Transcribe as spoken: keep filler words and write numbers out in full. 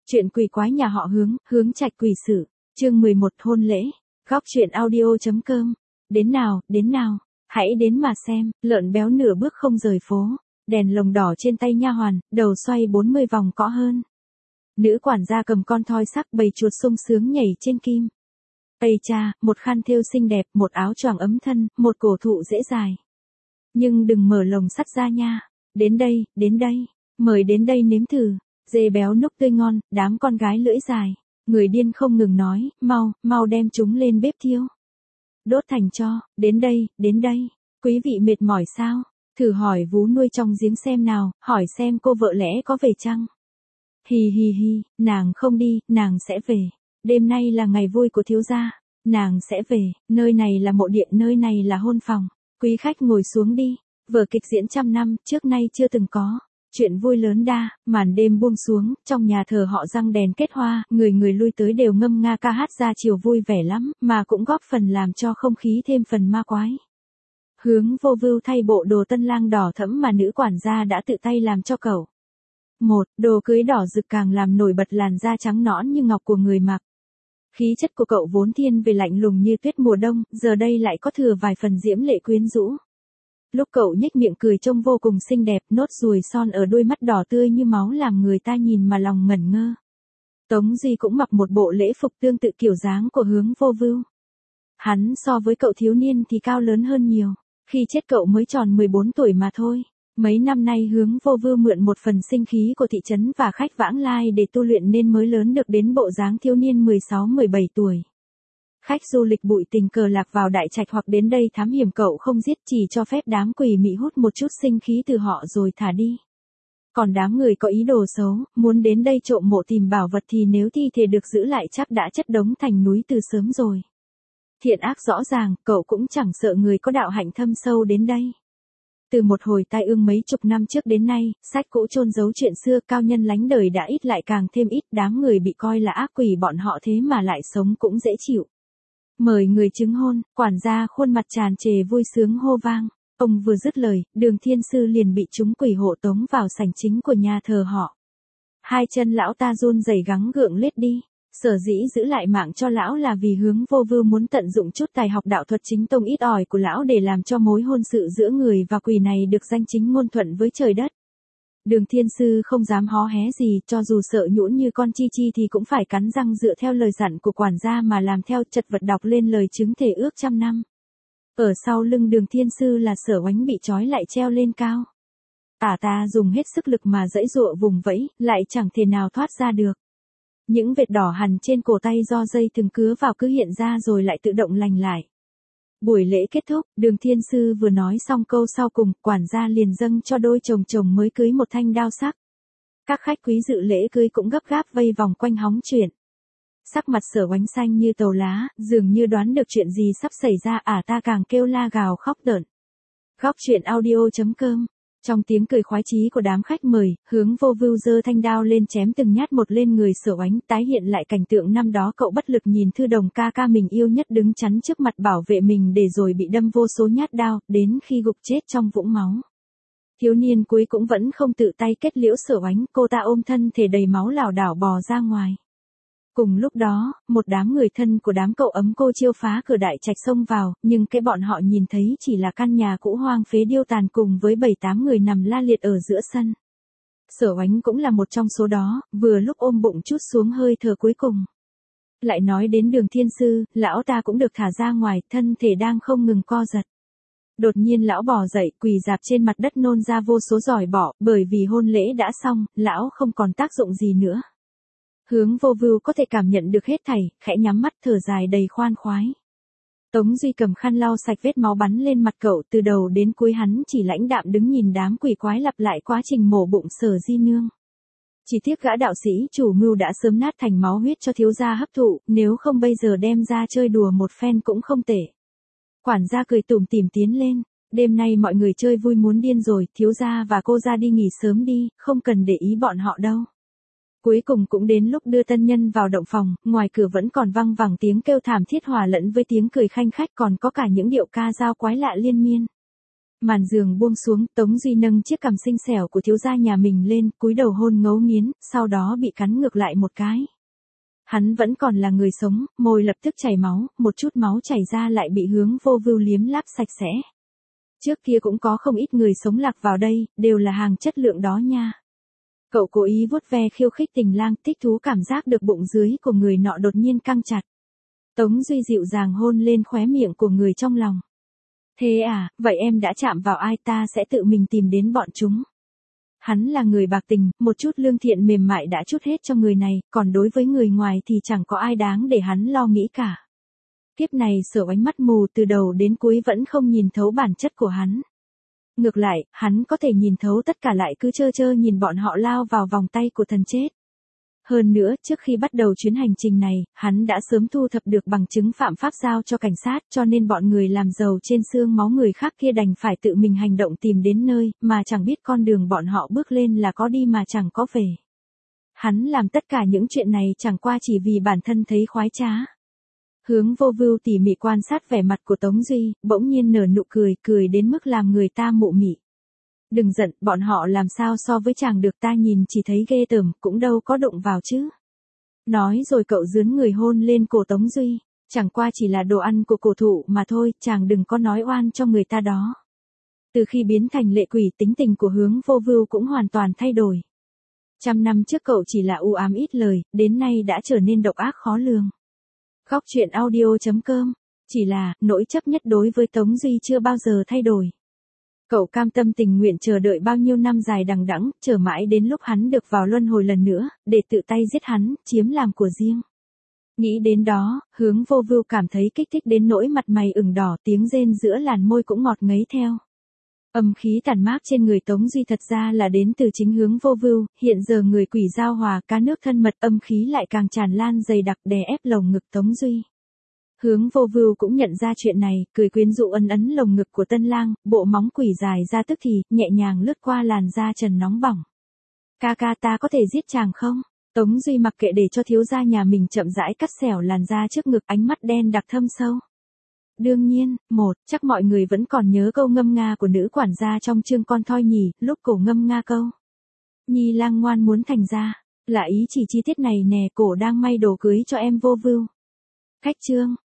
Chuyện quỷ quái nhà họ Hướng, Hướng Trạch quỷ sự, chương mười một hôn lễ, góc chuyện audio.com. Đến nào, đến nào, hãy đến mà xem, lợn béo nửa bước không rời phố, đèn lồng đỏ trên tay nha hoàn, đầu xoay bốn mươi vòng cõ hơn. Nữ quản gia cầm con thoi sắc bầy chuột sung sướng nhảy trên kim. Ây cha, một khăn thêu xinh đẹp, một áo choàng ấm thân, một cổ thụ dễ dài. Nhưng đừng mở lồng sắt ra nha. Đến đây, đến đây, mời đến đây nếm thử. Dê béo núc tươi ngon, đám con gái lưỡi dài. Người điên không ngừng nói, mau, mau đem chúng lên bếp thiêu. Đốt thành cho, đến đây, đến đây. Quý vị mệt mỏi sao? Thử hỏi vú nuôi trong giếng xem nào, hỏi xem cô vợ lẽ có về chăng? Hì hì hì, nàng không đi, nàng sẽ về. Đêm nay là ngày vui của thiếu gia. Nàng sẽ về, nơi này là mộ điện, nơi này là hôn phòng. Quý khách ngồi xuống đi. Vở kịch diễn trăm năm, trước nay chưa từng có. Chuyện vui lớn đa, màn đêm buông xuống, trong nhà thờ họ răng đèn kết hoa, người người lui tới đều ngâm nga ca hát ra chiều vui vẻ lắm, mà cũng góp phần làm cho không khí thêm phần ma quái. Hướng Vô Vưu thay bộ đồ tân lang đỏ thẫm mà nữ quản gia đã tự tay làm cho cậu. Một, đồ cưới đỏ rực càng làm nổi bật làn da trắng nõn như ngọc của người mặc. Khí chất của cậu vốn thiên về lạnh lùng như tuyết mùa đông, giờ đây lại có thừa vài phần diễm lệ quyến rũ. Lúc cậu nhếch miệng cười trông vô cùng xinh đẹp, nốt ruồi son ở đôi mắt đỏ tươi như máu làm người ta nhìn mà lòng ngẩn ngơ. Tống Duy cũng mặc một bộ lễ phục tương tự kiểu dáng của Hướng Vô Vưu. Hắn so với cậu thiếu niên thì cao lớn hơn nhiều, khi chết cậu mới tròn mười bốn tuổi mà thôi. Mấy năm nay Hướng Vô Vưu mượn một phần sinh khí của thị trấn và khách vãng lai để tu luyện nên mới lớn được đến bộ dáng thiếu niên mười sáu mười bảy tuổi. Khách du lịch bụi tình cờ lạc vào đại trạch hoặc đến đây thám hiểm cậu không giết, chỉ cho phép đám quỷ mị hút một chút sinh khí từ họ rồi thả đi. Còn đám người có ý đồ xấu, muốn đến đây trộm mộ tìm bảo vật thì nếu thi thể được giữ lại chắc đã chất đống thành núi từ sớm rồi. Thiện ác rõ ràng, cậu cũng chẳng sợ người có đạo hạnh thâm sâu đến đây. Từ một hồi tai ương mấy chục năm trước đến nay, sách cũ chôn giấu chuyện xưa, cao nhân lánh đời đã ít lại càng thêm ít, đám người bị coi là ác quỷ bọn họ thế mà lại sống cũng dễ chịu. Mời người chứng hôn, quản gia khuôn mặt tràn trề vui sướng hô vang. Ông vừa dứt lời, Đường Thiên Sư liền bị chúng quỷ hộ tống vào sảnh chính của nhà thờ họ. Hai chân lão ta run rẩy gắng gượng lết đi. Sở dĩ giữ lại mạng cho lão là vì Hướng Vô Vưu muốn tận dụng chút tài học đạo thuật chính tông ít ỏi của lão để làm cho mối hôn sự giữa người và quỷ này được danh chính ngôn thuận với trời đất. Đường Thiên Sư không dám hó hé gì, cho dù sợ nhũn như con chi chi thì cũng phải cắn răng dựa theo lời dặn của quản gia mà làm theo, chật vật đọc lên lời chứng thể ước trăm năm. Ở sau lưng Đường Thiên Sư là Sở Oánh bị trói lại treo lên cao. Ả ta dùng hết sức lực mà giãy giụa vùng vẫy, lại chẳng thể nào thoát ra được. Những vệt đỏ hằn trên cổ tay do dây thừng cứa vào cứ hiện ra rồi lại tự động lành lại. Buổi lễ kết thúc, Đường Thiên Sư vừa nói xong câu sau cùng, quản gia liền dâng cho đôi chồng chồng mới cưới một thanh đao sắc. Các khách quý dự lễ cưới cũng gấp gáp vây vòng quanh hóng chuyện. Sắc mặt Sở Oánh xanh như tàu lá, dường như đoán được chuyện gì sắp xảy ra, ả ta càng kêu la gào khóc tởn. Góc chuyện audio.com. Trong tiếng cười khoái chí của đám khách mời, Hướng Vô Vưu giơ thanh đao lên chém từng nhát một lên người Sở Oánh, tái hiện lại cảnh tượng năm đó cậu bất lực nhìn Thư Đồng ca ca mình yêu nhất đứng chắn trước mặt bảo vệ mình để rồi bị đâm vô số nhát đao, đến khi gục chết trong vũng máu. Thiếu niên cuối cũng vẫn không tự tay kết liễu Sở Oánh, cô ta ôm thân thể đầy máu lảo đảo bò ra ngoài. Cùng lúc đó, một đám người thân của đám cậu ấm cô Chiêu phá cửa đại trạch xông vào, nhưng cái bọn họ nhìn thấy chỉ là căn nhà cũ hoang phế điêu tàn cùng với bảy tám người nằm la liệt ở giữa sân. Sở Oánh cũng là một trong số đó, vừa lúc ôm bụng trút xuống hơi thở cuối cùng. Lại nói đến Đường Thiên Sư, lão ta cũng được thả ra ngoài, thân thể đang không ngừng co giật. Đột nhiên lão bò dậy, quỳ rạp trên mặt đất nôn ra vô số giỏi bọ, bởi vì hôn lễ đã xong, lão không còn tác dụng gì nữa. Hướng Vô Vưu có thể cảm nhận được hết thảy, khẽ nhắm mắt thở dài đầy khoan khoái. Tống Duy cầm khăn lau sạch vết máu bắn lên mặt cậu, từ đầu đến cuối hắn chỉ lãnh đạm đứng nhìn đám quỷ quái lặp lại quá trình mổ bụng Sở Di Nương. Chỉ tiếc gã đạo sĩ chủ mưu đã sớm nát thành máu huyết cho thiếu gia hấp thụ, nếu không bây giờ đem ra chơi đùa một phen cũng không tệ. Quản gia cười tủm tỉm tiến lên, đêm nay mọi người chơi vui muốn điên rồi, thiếu gia và cô gia đi nghỉ sớm đi, không cần để ý bọn họ đâu. Cuối cùng cũng đến lúc đưa tân nhân vào động phòng, ngoài cửa vẫn còn văng vẳng tiếng kêu thảm thiết hòa lẫn với tiếng cười khanh khách, còn có cả những điệu ca dao quái lạ liên miên. Màn giường buông xuống, Tống Duy nâng chiếc cằm xinh xẻo của thiếu gia nhà mình lên, cúi đầu hôn ngấu nghiến, sau đó bị cắn ngược lại một cái. Hắn vẫn còn là người sống, môi lập tức chảy máu, một chút máu chảy ra lại bị Hướng Vô Vưu liếm láp sạch sẽ. Trước kia cũng có không ít người sống lạc vào đây, đều là hàng chất lượng đó nha. Cậu cố ý vuốt ve khiêu khích Tình Lang, thích thú cảm giác được bụng dưới của người nọ đột nhiên căng chặt. Tống Duy dịu dàng hôn lên khóe miệng của người trong lòng. Thế à, vậy em đã chạm vào ai, ta sẽ tự mình tìm đến bọn chúng. Hắn là người bạc tình, một chút lương thiện mềm mại đã chút hết cho người này, còn đối với người ngoài thì chẳng có ai đáng để hắn lo nghĩ cả. Kiếp này Sở Oánh mắt mù từ đầu đến cuối vẫn không nhìn thấu bản chất của hắn. Ngược lại, hắn có thể nhìn thấu tất cả lại cứ trơ trơ nhìn bọn họ lao vào vòng tay của thần chết. Hơn nữa, trước khi bắt đầu chuyến hành trình này, hắn đã sớm thu thập được bằng chứng phạm pháp giao cho cảnh sát, cho nên bọn người làm giàu trên xương máu người khác kia đành phải tự mình hành động tìm đến nơi, mà chẳng biết con đường bọn họ bước lên là có đi mà chẳng có về. Hắn làm tất cả những chuyện này chẳng qua chỉ vì bản thân thấy khoái trá. Hướng Vô Vưu tỉ mỉ quan sát vẻ mặt của Tống Duy, bỗng nhiên nở nụ cười, cười đến mức làm người ta mụ mị. Đừng giận, bọn họ làm sao so với chàng được, ta nhìn chỉ thấy ghê tởm, cũng đâu có đụng vào chứ. Nói rồi cậu dướn người hôn lên cổ Tống Duy, chẳng qua chỉ là đồ ăn của cổ thụ mà thôi, chàng đừng có nói oan cho người ta đó. Từ khi biến thành lệ quỷ, tính tình của Hướng Vô Vưu cũng hoàn toàn thay đổi. Trăm năm trước cậu chỉ là u ám ít lời, đến nay đã trở nên độc ác khó lường. Góc truyện audio chấm com, chỉ là, nỗi chấp nhất đối với Tống Duy chưa bao giờ thay đổi. Cậu cam tâm tình nguyện chờ đợi bao nhiêu năm dài đằng đẵng, chờ mãi đến lúc hắn được vào luân hồi lần nữa, để tự tay giết hắn, chiếm làm của riêng. Nghĩ đến đó, Hướng Vô Vưu cảm thấy kích thích đến nỗi mặt mày ửng đỏ, tiếng rên giữa làn môi cũng ngọt ngấy theo. Âm khí tản mát trên người Tống Duy thật ra là đến từ chính Hướng Vô Vưu, hiện giờ người quỷ giao hòa cá nước thân mật, âm khí lại càng tràn lan dày đặc đè ép lồng ngực Tống Duy. Hướng Vô Vưu cũng nhận ra chuyện này, cười quyến rũ ấn ấn lồng ngực của Tân Lang, bộ móng quỷ dài ra tức thì, nhẹ nhàng lướt qua làn da trần nóng bỏng. Ca ca, ta có thể giết chàng không? Tống Duy mặc kệ để cho thiếu gia nhà mình chậm rãi cắt xẻo làn da trước ngực, ánh mắt đen đặc thâm sâu. Đương nhiên, một, chắc mọi người vẫn còn nhớ câu ngâm nga của nữ quản gia trong chương Con Thoi nhỉ, lúc cổ ngâm nga câu. Nhi lang ngoan muốn thành ra, là ý chỉ chi tiết này nè, cổ đang may đồ cưới cho em Vô Vưu. Khách trương.